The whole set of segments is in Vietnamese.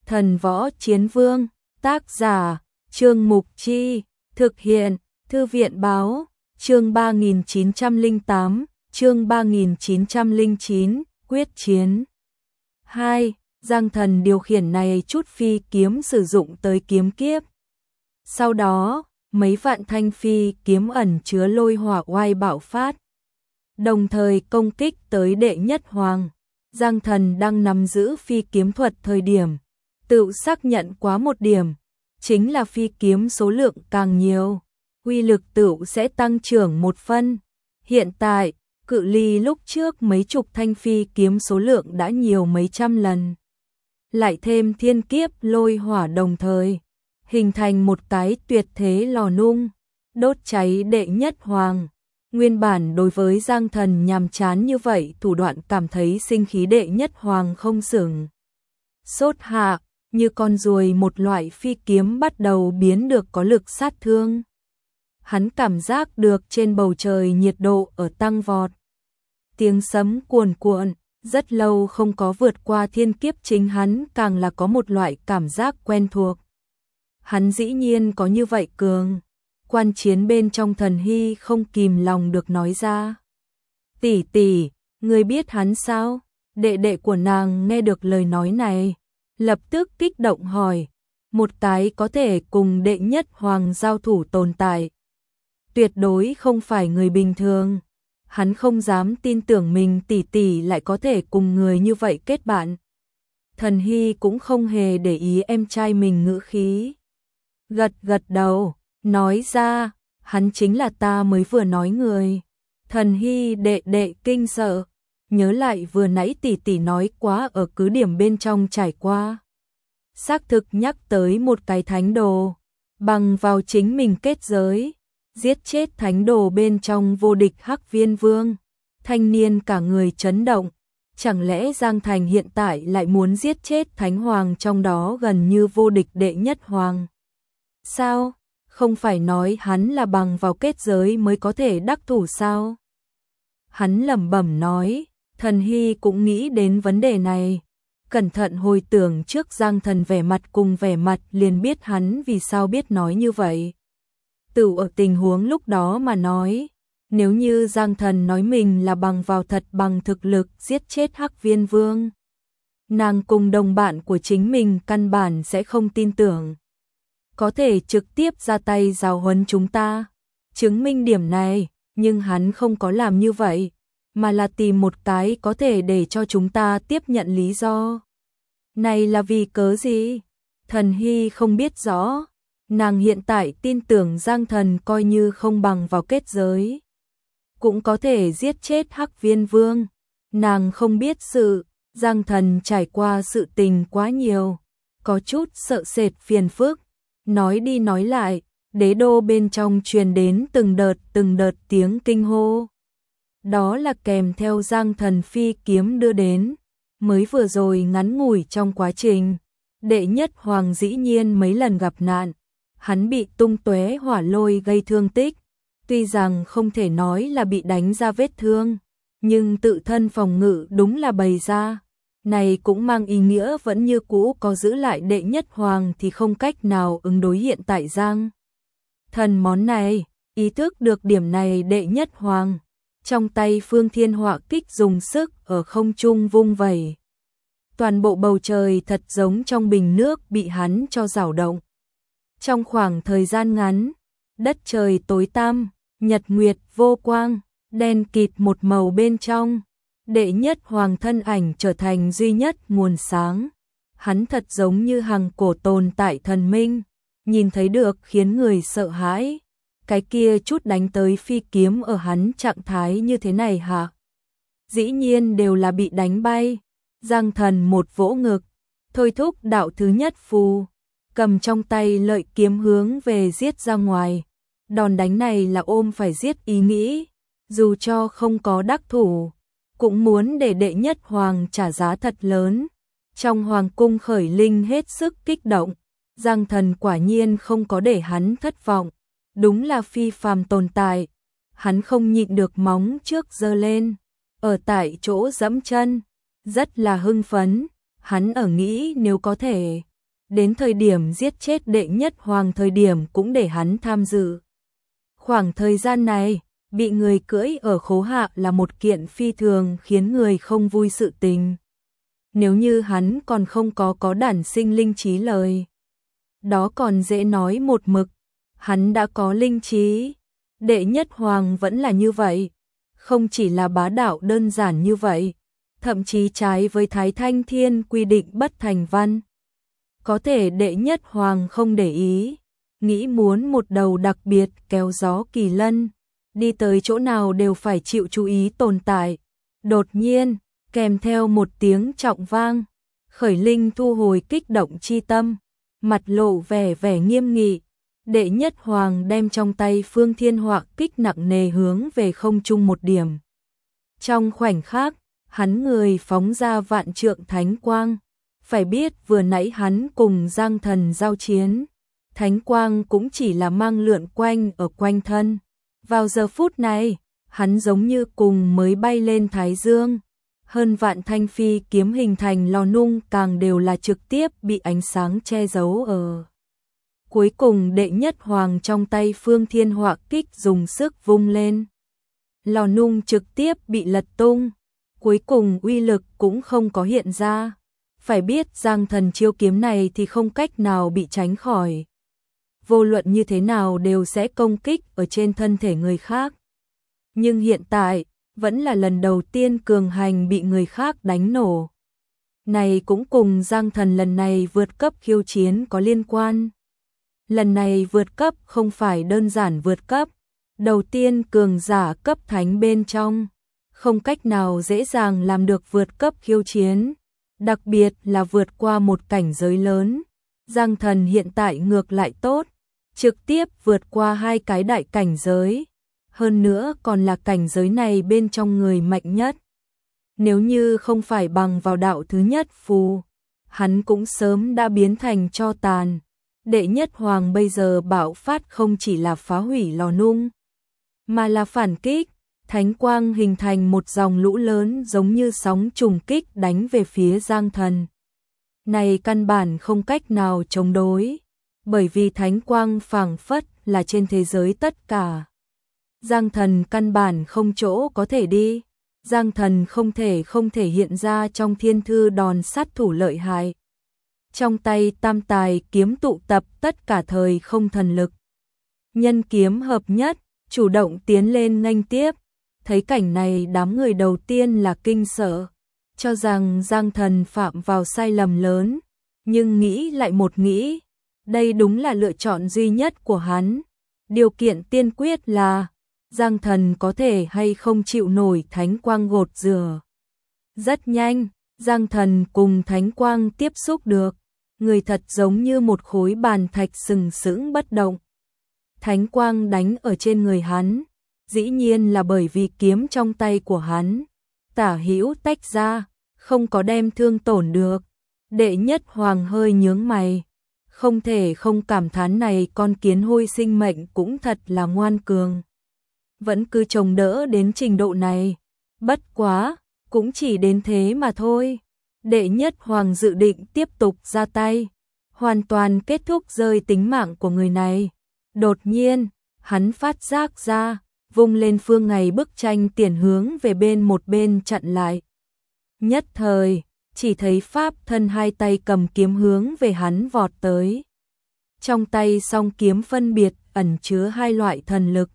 Thần Võ Chiến Vương, tác giả, Trương Mục Chi, thực hiện, Thư viện báo, chương 3908, chương 3909, quyết chiến. 2. Giang Thần điều khiển này chút phi kiếm sử dụng tới kiếm kiếp. Sau đó, mấy vạn thanh phi kiếm ẩn chứa lôi hỏa oai bạo phát, đồng thời công kích tới đệ nhất hoàng. Giang Thần đang nắm giữ phi kiếm thuật thời điểm, tự xác nhận quá một điểm, chính là phi kiếm số lượng càng nhiều, uy lực tự sẽ tăng trưởng một phân. Hiện tại, cự ly lúc trước mấy chục thanh phi kiếm số lượng đã nhiều mấy trăm lần. Lại thêm thiên kiếp lôi hỏa đồng thời, hình thành một cái tuyệt thế lò nung, đốt cháy đệ nhất hoàng. Nguyên bản đối với Giang Thần nhàm chán như vậy thủ đoạn cảm thấy sinh khí đệ nhất hoàng không sừng sốt hạ, như con ruồi một loại phi kiếm bắt đầu biến được có lực sát thương. Hắn cảm giác được trên bầu trời nhiệt độ ở tăng vọt. Tiếng sấm cuồn cuộn, rất lâu không có vượt qua thiên kiếp, chính hắn càng là có một loại cảm giác quen thuộc. Hắn dĩ nhiên có như vậy cường. Quan chiến bên trong Thần Hy không kìm lòng được nói ra. Tỷ tỷ, ngươi biết hắn sao? Đệ đệ của nàng nghe được lời nói này, lập tức kích động hỏi. Một cái có thể cùng đệ nhất hoàng giao thủ tồn tại, tuyệt đối không phải người bình thường. Hắn không dám tin tưởng mình tỷ tỷ lại có thể cùng người như vậy kết bạn. Thần Hy cũng không hề để ý em trai mình ngữ khí. Gật gật đầu, nói ra, hắn chính là ta mới vừa nói người. Thần Hy đệ đệ kinh sợ, nhớ lại vừa nãy tỷ tỷ nói quá ở cứ điểm bên trong trải qua. Xác thực nhắc tới một cái thánh đồ, bằng vào chính mình kết giới, giết chết thánh đồ bên trong vô địch Hắc Viên Vương. Thanh niên cả người chấn động, chẳng lẽ Giang Thành hiện tại lại muốn giết chết thánh hoàng trong đó gần như vô địch đệ nhất hoàng? Sao? Không phải nói hắn là bằng vào kết giới mới có thể đắc thủ sao? Hắn lẩm bẩm nói. Thần Hy cũng nghĩ đến vấn đề này, cẩn thận hồi tưởng trước Giang Thần vẻ mặt cùng vẻ mặt liền biết hắn vì sao biết nói như vậy. Tự ở tình huống lúc đó mà nói, nếu như Giang Thần nói mình là bằng vào thật bằng thực lực giết chết Hắc Viên Vương, nàng cùng đồng bạn của chính mình căn bản sẽ không tin tưởng. Có thể trực tiếp ra tay giáo huấn chúng ta, chứng minh điểm này, nhưng hắn không có làm như vậy, mà là tìm một cái có thể để cho chúng ta tiếp nhận lý do. Này là vì cớ gì? Thần Hy không biết rõ, nàng hiện tại tin tưởng Giang Thần coi như không bằng vào kết giới, cũng có thể giết chết Hắc Viên Vương. Nàng không biết sự, Giang Thần trải qua sự tình quá nhiều, có chút sợ sệt phiền phức. Nói đi nói lại, đế đô bên trong truyền đến từng đợt tiếng kinh hô. Đó là kèm theo Giang Thần phi kiếm đưa đến. Mới vừa rồi ngắn ngủi trong quá trình, đệ nhất hoàng dĩ nhiên mấy lần gặp nạn. Hắn bị tung tóe hỏa lôi gây thương tích. Tuy rằng không thể nói là bị đánh ra vết thương, nhưng tự thân phòng ngự đúng là bày ra. Này cũng mang ý nghĩa vẫn như cũ có giữ lại đệ nhất hoàng thì không cách nào ứng đối hiện tại Giang Thần món này. Ý thức được điểm này đệ nhất hoàng, trong tay Phương Thiên Họa kích dùng sức ở không trung vung vẩy. Toàn bộ bầu trời thật giống trong bình nước bị hắn cho rảo động. Trong khoảng thời gian ngắn, đất trời tối tăm, nhật nguyệt vô quang, đen kịt một màu bên trong. Đệ nhất hoàng thân ảnh trở thành duy nhất nguồn sáng. Hắn thật giống như hằng cổ tồn tại thần minh, nhìn thấy được khiến người sợ hãi. Cái kia chút đánh tới phi kiếm ở hắn trạng thái như thế này hả? Dĩ nhiên đều là bị đánh bay. Giang Thần một vỗ ngực, thôi thúc đạo thứ nhất phù, cầm trong tay lợi kiếm hướng về giết ra ngoài. Đòn đánh này là ôm phải giết ý nghĩ, dù cho không có đắc thủ, cũng muốn để đệ nhất hoàng trả giá thật lớn. Trong hoàng cung khởi linh hết sức kích động, Giang Thần quả nhiên không có để hắn thất vọng. Đúng là phi phàm tồn tại. Hắn không nhịn được móng trước giơ lên, ở tại chỗ giẫm chân, rất là hưng phấn. Hắn ở nghĩ nếu có thể đến thời điểm giết chết đệ nhất hoàng thời điểm cũng để hắn tham dự. Khoảng thời gian này, bị người cưỡi ở khố hạ là một kiện phi thường khiến người không vui sự tình. Nếu như hắn còn không có đản sinh linh trí lời, đó còn dễ nói một mực, hắn đã có linh trí. Đệ nhất hoàng vẫn là như vậy, không chỉ là bá đạo đơn giản như vậy, thậm chí trái với Thái Thanh Thiên quy định bất thành văn. Có thể đệ nhất hoàng không để ý, nghĩ muốn một đầu đặc biệt kéo gió kỳ lân, đi tới chỗ nào đều phải chịu chú ý tồn tại. Đột nhiên, kèm theo một tiếng trọng vang, Khởi Linh thu hồi kích động chi tâm, mặt lộ vẻ nghiêm nghị. Đệ nhất hoàng đem trong tay Phương Thiên Họa kích nặng nề hướng về không trung một điểm. Trong khoảnh khắc, hắn người phóng ra vạn trượng thánh quang. Phải biết vừa nãy hắn cùng Giang Thần giao chiến, thánh quang cũng chỉ là mang lượn quanh ở quanh thân. Vào giờ phút này, hắn giống như cùng mới bay lên thái dương. Hơn vạn thanh phi kiếm hình thành lò nung càng đều là trực tiếp bị ánh sáng che giấu ở. Cuối cùng đệ nhất hoàng trong tay Phương Thiên Họa kích dùng sức vung lên. Lò nung trực tiếp bị lật tung. Cuối cùng uy lực cũng không có hiện ra. Phải biết Giang Thần chiêu kiếm này thì không cách nào bị tránh khỏi. Vô luận như thế nào đều sẽ công kích ở trên thân thể người khác. Nhưng hiện tại, vẫn là lần đầu tiên cường hành bị người khác đánh nổ. Này cũng cùng Giang Thần lần này vượt cấp khiêu chiến có liên quan. Lần này vượt cấp không phải đơn giản vượt cấp. Đầu tiên cường giả cấp thánh bên trong, không cách nào dễ dàng làm được vượt cấp khiêu chiến. Đặc biệt là vượt qua một cảnh giới lớn. Giang Thần hiện tại ngược lại tốt, trực tiếp vượt qua 2 cái đại cảnh giới. Hơn nữa còn là cảnh giới này bên trong người mạnh nhất. Nếu như không phải bằng vào đạo thứ nhất phù, hắn cũng sớm đã biến thành tro tàn. Đệ nhất hoàng bây giờ bạo phát không chỉ là phá hủy lò nung, mà là phản kích. Thánh quang hình thành một dòng lũ lớn giống như sóng trùng kích đánh về phía Giang Thần. Này căn bản không cách nào chống đối, bởi vì thánh quang phảng phất là trên thế giới tất cả. Giang Thần căn bản không chỗ có thể đi. Giang Thần không thể hiện ra trong thiên thư đòn sát thủ lợi hại. Trong tay tam tài kiếm tụ tập tất cả thời không thần lực. Nhân kiếm hợp nhất, chủ động tiến lên nghênh tiếp. Thấy cảnh này đám người đầu tiên là kinh sợ, cho rằng Giang Thần phạm vào sai lầm lớn, nhưng nghĩ lại một nghĩ, đây đúng là lựa chọn duy nhất của hắn. Điều kiện tiên quyết là Giang Thần có thể hay không chịu nổi thánh quang gột rửa. Rất nhanh, Giang Thần cùng thánh quang tiếp xúc được, người thật giống như một khối bàn thạch sừng sững bất động. Thánh quang đánh ở trên người hắn, dĩ nhiên là bởi vì kiếm trong tay của hắn tả hữu tách ra, không có đem thương tổn được. Đệ nhất hoàng hơi nhướng mày, không thể không cảm thán này con kiến hôi sinh mệnh cũng thật là ngoan cường. Vẫn cứ chống đỡ đến trình độ này, bất quá, cũng chỉ đến thế mà thôi. Đệ nhất hoàng dự định tiếp tục ra tay, hoàn toàn kết thúc rơi tính mạng của người này. Đột nhiên, hắn phát giác ra, vung lên phương ngày bức tranh tiền hướng về một bên chặn lại. Nhất thời, chỉ thấy pháp thân 2 tay cầm kiếm hướng về hắn vọt tới. Trong tay song kiếm phân biệt ẩn chứa 2 loại thần lực.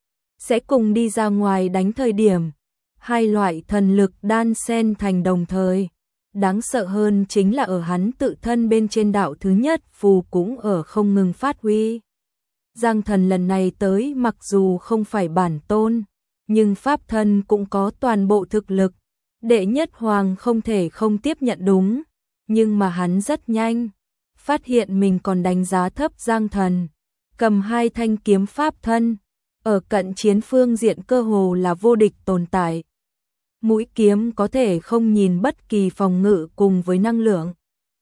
Sẽ cùng đi ra ngoài đánh thời điểm, 2 loại thần lực đan xen thành đồng thời. Đáng sợ hơn chính là ở hắn tự thân bên trên đạo thứ nhất phù cũng ở không ngừng phát huy. Giang Thần lần này tới mặc dù không phải bản tôn, nhưng pháp thân cũng có toàn bộ thực lực. Đệ nhất hoàng không thể không tiếp nhận đúng, nhưng mà hắn rất nhanh phát hiện mình còn đánh giá thấp Giang Thần. Cầm 2 thanh kiếm pháp thân, ở cận chiến phương diện cơ hồ là vô địch tồn tại. Mũi kiếm có thể không nhìn bất kỳ phòng ngự cùng với năng lượng,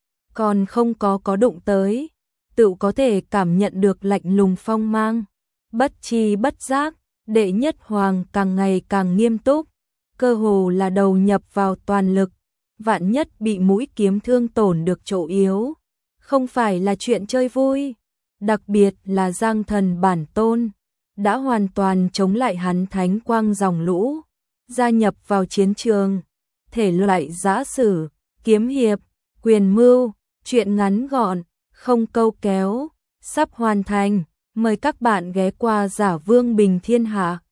còn không có đụng tới, tự có thể cảm nhận được lạnh lùng phong mang. Bất chi bất giác, đệ nhất hoàng càng ngày càng nghiêm túc, cơ hồ là đầu nhập vào toàn lực, vạn nhất bị mũi kiếm thương tổn được chỗ yếu, không phải là chuyện chơi vui, đặc biệt là Giang Thần bản tôn đã hoàn toàn chống lại hắn thánh quang dòng lũ, gia nhập vào chiến trường, thể loại giã sử, kiếm hiệp, quyền mưu, truyện ngắn gọn, không câu kéo, sắp hoàn thành, mời các bạn ghé qua Giả Vương Bình Thiên Hạ.